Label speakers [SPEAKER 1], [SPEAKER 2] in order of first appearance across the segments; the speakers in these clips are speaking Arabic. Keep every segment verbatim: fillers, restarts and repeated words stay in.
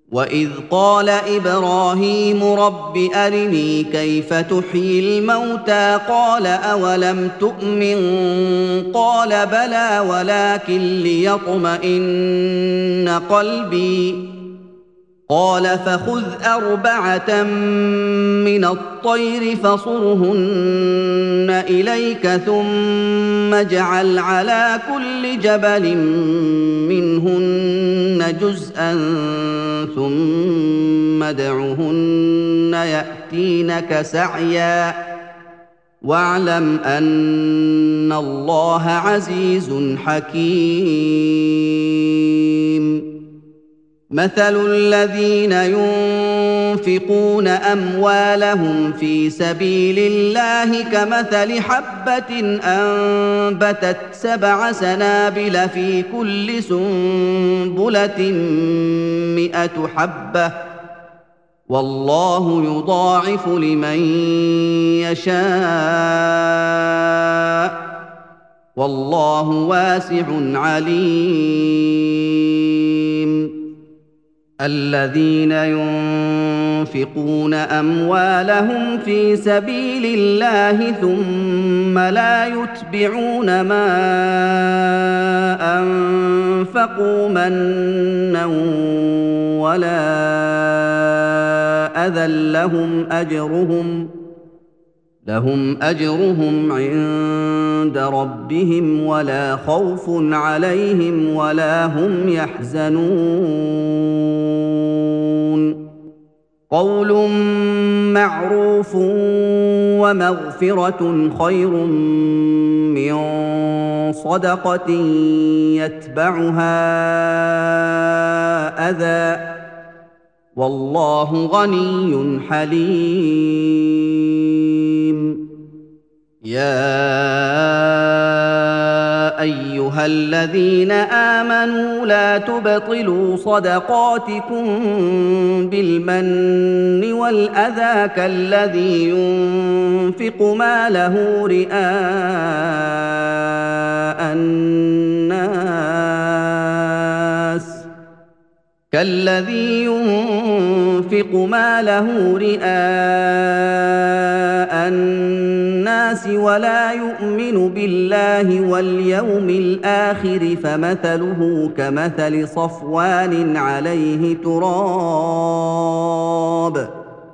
[SPEAKER 1] وإذ قال إبراهيم رب أرني كيف تحيي الموتى قال أولم تؤمن قال بلى ولكن ليطمئن قلبي قال فخذ أربعة من الطير فصرهن إليك ثم اجعل على كل جبل منهن جزءا ثم ادعهن يأتينك سعيا واعلم أن الله عزيز حكيم مثل الذين ينفقون أموالهم في سبيل الله كمثل حبة أنبتت سبع سنابل في كل سنبلة مئة حبة والله يضاعف لمن يشاء والله واسع عليم الذين ينفقون أموالهم في سبيل الله ثم لا يتبعون ما أنفقوا منا ولا أذى لهم أجرهم لهم أجرهم عند ربهم ولا خوف عليهم ولا هم يحزنون قول معروف ومغفرة خير من صدقة يتبعها أذى والله غني حليم يا أيها الذين آمنوا لا تبطلوا صدقاتكم بالمن والأذى كالذي ينفق ماله رئاء الناس كالذي ينفق ماله رئاء الناس ولا يؤمن بالله واليوم الآخر فمثله كمثل صفوان عليه تراب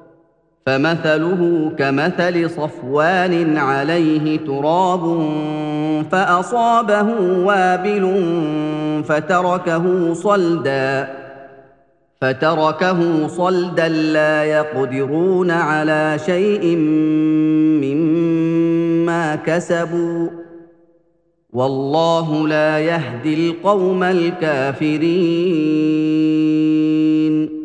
[SPEAKER 1] فمثله كمثل صفوان عليه تراب فأصابه وابل فتركه صلدا فتركه صلدا لا يقدرون على شيء مما كسبوا والله لا يهدي القوم الكافرين